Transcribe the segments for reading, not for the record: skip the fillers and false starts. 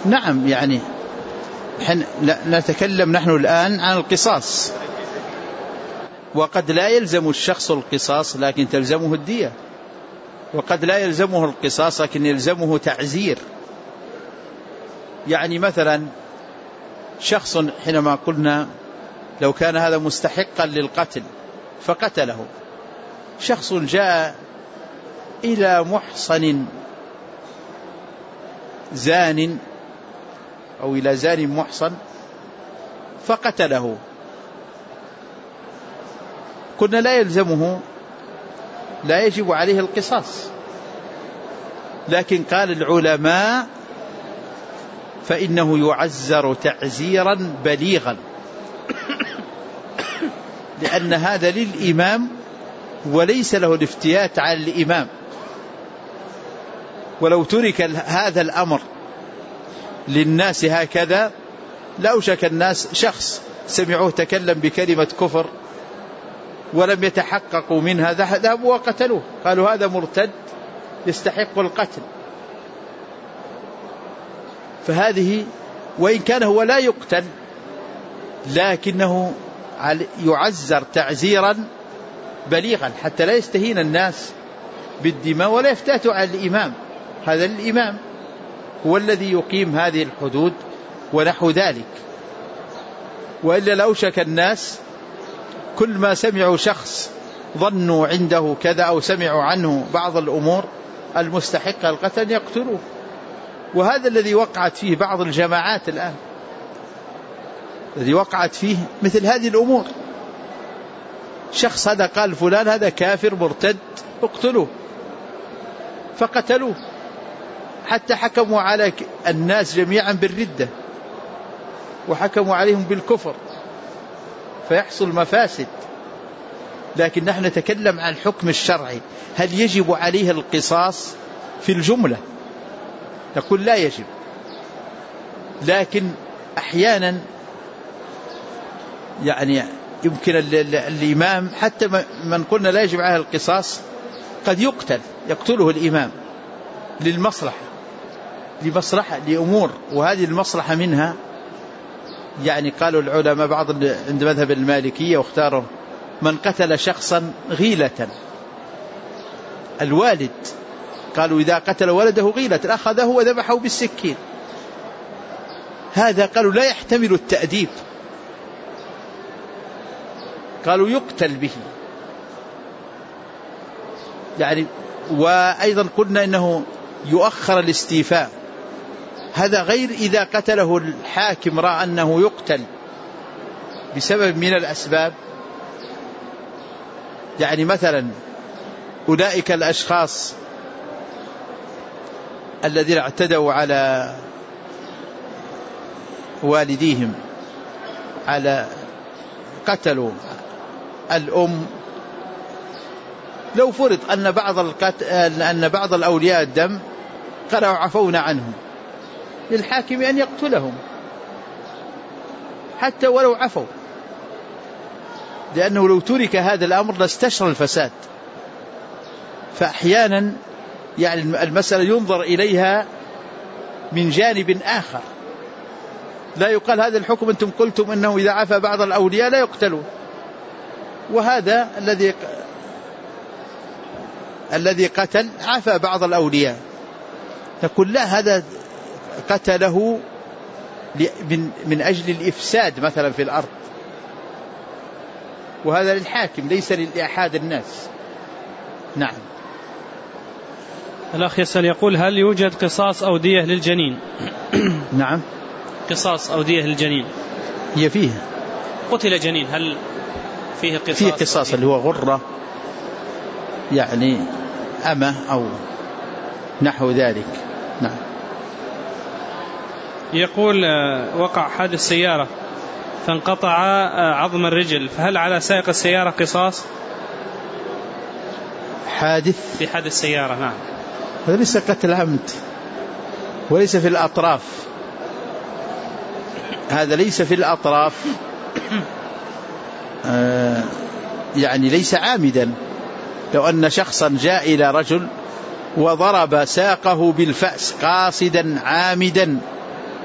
نعم، يعني نتكلم نحن الآن عن القصاص، وقد لا يلزم الشخص القصاص لكن تلزمه الدية، وقد لا يلزمه القصاص لكن يلزمه تعزير. يعني مثلا شخص حينما قلنا لو كان هذا مستحقا للقتل فقتله، شخص جاء إلى محصن زان أو إلى زان محصن فقتله، قلنا لا يلزمه، لا يجب عليه القصاص، لكن قال العلماء فإنه يعزر تعزيرا بليغا، لأن هذا للإمام وليس له الافتيات على الإمام. ولو ترك هذا الأمر للناس هكذا لأوشك الناس، شخص سمعوه تكلم بكلمة كفر ولم يتحققوا منها ذهبوا وقتلوه، قالوا هذا مرتد يستحق القتل. فهذه وإن كان هو لا يقتل لكنه يعزر تعزيرا بليغا حتى لا يستهين الناس بالدماء ولا يفتاتوا على الإمام. هذا الإمام هو الذي يقيم هذه الحدود ونحو ذلك، وإلا لأوشك الناس كل ما سمعوا شخص ظنوا عنده كذا أو سمعوا عنه بعض الأمور المستحقة القتل يقتلوه. وهذا الذي وقعت فيه بعض الجماعات الآن، الذي وقعت فيه مثل هذه الأمور، شخص هذا قال فلان هذا كافر مرتد اقتلوه، فقتلوه حتى حكموا على الناس جميعا بالردة وحكموا عليهم بالكفر، فيحصل مفاسد. لكن نحن نتكلم عن الحكم الشرعي، هل يجب عليه القصاص في الجملة؟ نقول لا يجب، لكن أحيانا يعني يمكن الإمام حتى من قلنا لا يجب عليه القصاص قد يقتله الإمام لمصلحة لأمور، وهذه المصلحة منها يعني قالوا العلماء بعض عند مذهب المالكية واختاروا من قتل شخصا غيلة، الوالد قالوا إذا قتل ولده غيلة أخذه وذبحه بالسكين، هذا قالوا لا يحتمل التأديب، قالوا يقتل به يعني. وأيضا قلنا إنه يؤخر الاستيفاء، هذا غير إذا قتله الحاكم رأى أنه يقتل بسبب من الأسباب، يعني مثلا أولئك الأشخاص الذين اعتدوا على والديهم، على قتلوا الأم، لو فرض أن بعض الأولياء الدم قالوا عفونا عنهم، للحاكم أن يقتلهم حتى ولو عفوا، لأنه لو ترك هذا الأمر لاستشرى الفساد. فأحيانا يعني المسألة ينظر إليها من جانب آخر، لا يقال هذا الحكم أنتم قلتم أنه إذا عفى بعض الأولياء لا يقتلوا، وهذا الذي قتل عفى بعض الأولياء، تقول لا هذا قتله من أجل الإفساد مثلا في الأرض، وهذا للحاكم ليس لأحد الناس. نعم. الأخ يسأل يقول هل يوجد قصاص أو دية للجنين؟ نعم، قصاص أو دية للجنين هي فيه، قتل جنين هل فيه قصاص؟ فيه قصاص اللي هو غرة يعني أمة أو نحو ذلك. نعم. يقول وقع حادث سيارة فانقطع عظم الرجل، فهل على سائق السيارة قصاص؟ في حادث سيارة. نعم. هذا ليس قتل عمد وليس في الأطراف، هذا ليس في الأطراف يعني ليس عامدا. لو أن شخصا جاء إلى رجل وضرب ساقه بالفأس قاصدا عامدا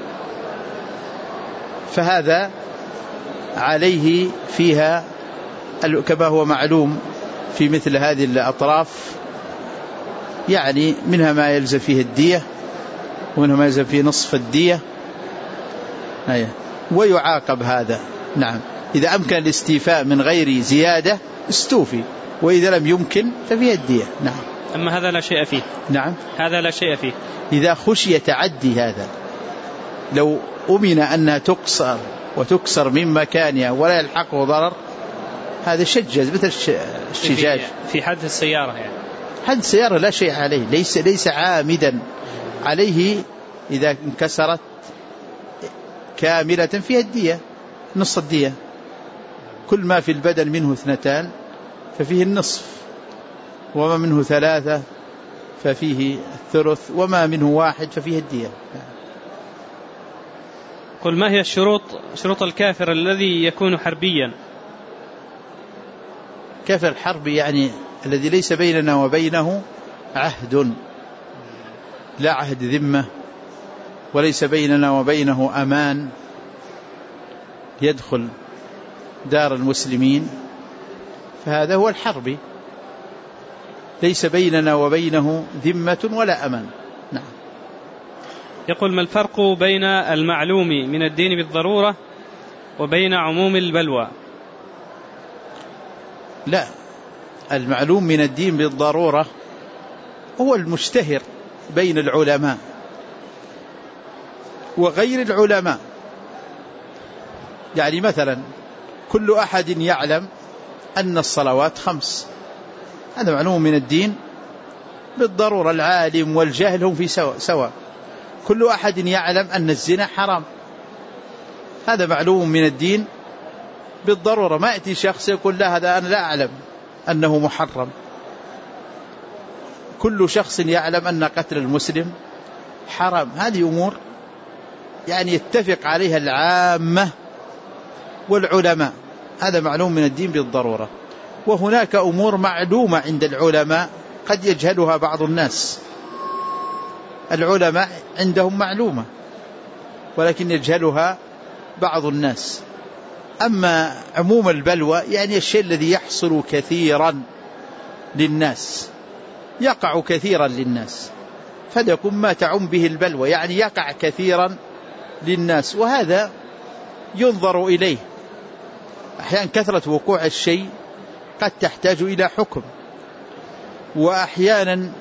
فهذا عليه فيها كما هو معلوم في مثل هذه الأطراف، يعني منها ما يلزم فيه الدية ومنها ما يلزم فيه نصف الدية، ويعاقب هذا. نعم، إذا أمكن الاستيفاء من غير زيادة استوفي، وإذا لم يمكن ففيه الدية. نعم. أما هذا لا شيء فيه. نعم، هذا لا شيء فيه. إذا خشي تعدي هذا، لو أمن أنها تقصر وتكسر من مكانها ولا يلحقه ضرر، هذا شجز مثل الشجاج. في حادث السيارة، يعني حادث السيارة لا شيء عليه، ليس عامدا عليه. إذا انكسرت كاملة فيها الدية، نص الدية. كل ما في البدن منه 2 ففيه النصف، وما منه 3 ففيه الثلث، وما منه 1 ففيه الدية. قل ما هي شروط الكافر الذي يكون حربيا؟ كافر الحرب يعني الذي ليس بيننا وبينه عهد، لا عهد ذمة، وليس بيننا وبينه أمان يدخل دار المسلمين، فهذا هو الحربي، ليس بيننا وبينه ذمة ولا أمان. نعم. يقول ما الفرق بين المعلوم من الدين بالضرورة وبين عموم البلوى؟ لا، المعلوم من الدين بالضرورة هو المشتهر بين العلماء وغير العلماء. يعني مثلا كل أحد يعلم أن الصلوات 5، هذا معلوم من الدين بالضرورة، العالم والجاهل هم في سواء. كل أحد يعلم أن الزنا حرام، هذا معلوم من الدين بالضرورة. ما يأتي شخص يقول لا، هذا أنا لا أعلم أنه محرم. كل شخص يعلم أن قتل المسلم حرام، هذه أمور يعني يتفق عليها العامة والعلماء، هذا معلوم من الدين بالضرورة. وهناك أمور معلومة عند العلماء قد يجهلها بعض الناس، العلماء عندهم معلومة ولكن يجهلها بعض الناس. أما عموم البلوى يعني الشيء الذي يحصل كثيرا للناس، يقع كثيرا للناس، فليكن ما تعم به البلوى، يعني يقع كثيرا للناس، وهذا ينظر إليه. أحيانا كثرة وقوع الشيء قد تحتاج إلى حكم، وأحيانا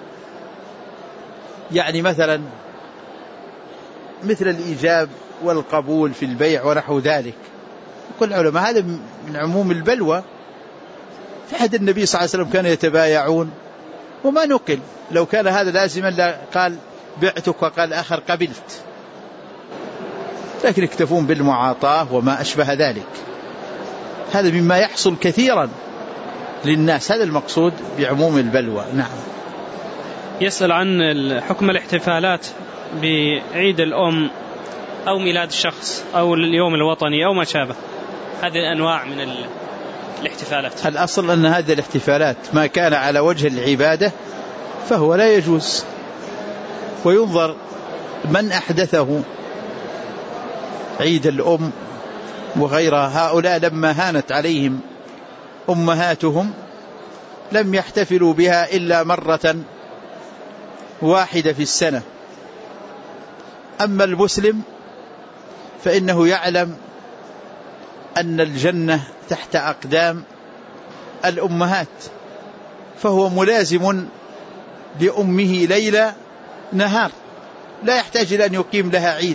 يعني مثلا مثل الإيجاب والقبول في البيع ونحو ذلك، كل علماء هذا من عموم البلوى. في عهد النبي صلى الله عليه وسلم كانوا يتبايعون وما نقل، لو كان هذا لازما قال بعتك وقال آخر قبلت، لكن يكتفون بالمعاطاة وما أشبه ذلك. هذا مما يحصل كثيرا للناس، هذا المقصود بعموم البلوى. نعم. يسأل عن حكم الاحتفالات بعيد الأم أو ميلاد الشخص أو اليوم الوطني أو ما شابه، هذه الأنواع من الاحتفالات. الأصل أن هذه الاحتفالات ما كان على وجه العبادة فهو لا يجوز، وينظر من أحدثه. عيد الأم وغيرها، هؤلاء لما هانت عليهم أمهاتهم لم يحتفلوا بها إلا مرة واحدة في السنة. أما المسلم فإنه يعلم أن الجنة تحت أقدام الأمهات، فهو ملازم لأمه ليل نهار، لا يحتاج إلى أن يقيم لها عيد.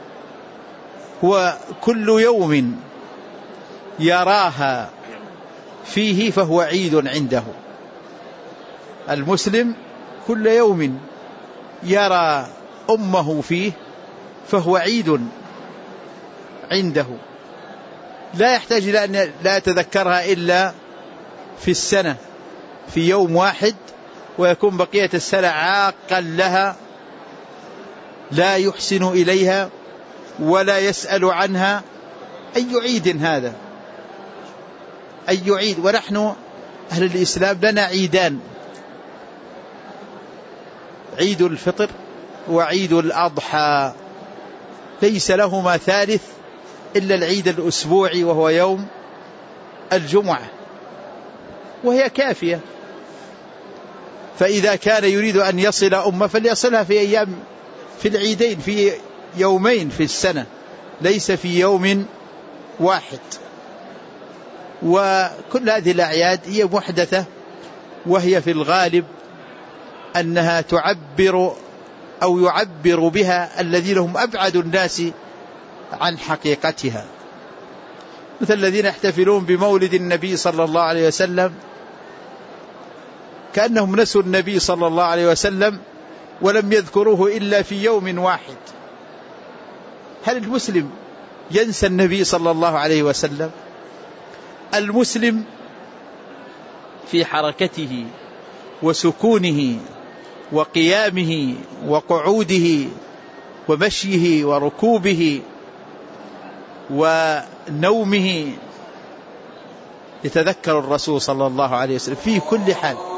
وكل يوم يراها فيه فهو عيد عنده. المسلم كل يوم يرى أمه فيه فهو عيد عنده، لا يحتاج إلى أن لا يتذكرها إلا في السنة في يوم واحد، ويكون بقية السنة عاقا لها، لا يحسن إليها ولا يسأل عنها. أي عيد هذا؟ أي عيد؟ ونحن أهل الإسلام لنا عيدان، عيد الفطر وعيد الأضحى، ليس لهما ثالث إلا العيد الأسبوعي وهو يوم الجمعة، وهي كافية. فإذا كان يريد أن يصل أمة فليصلها في العيدين، في يومين في السنة، ليس في يوم واحد. وكل هذه الأعياد هي محدثة، وهي في الغالب أنها تعبر أو يعبر بها الذين هم أبعد الناس عن حقيقتها، مثل الذين يحتفلون بمولد النبي صلى الله عليه وسلم كأنهم نسوا النبي صلى الله عليه وسلم ولم يذكروه إلا في يوم واحد. هل المسلم ينسى النبي صلى الله عليه وسلم؟ المسلم في حركته وسكونه وقيامه وقعوده ومشيه وركوبه ونومه يتذكر الرسول صلى الله عليه وسلم في كل حال.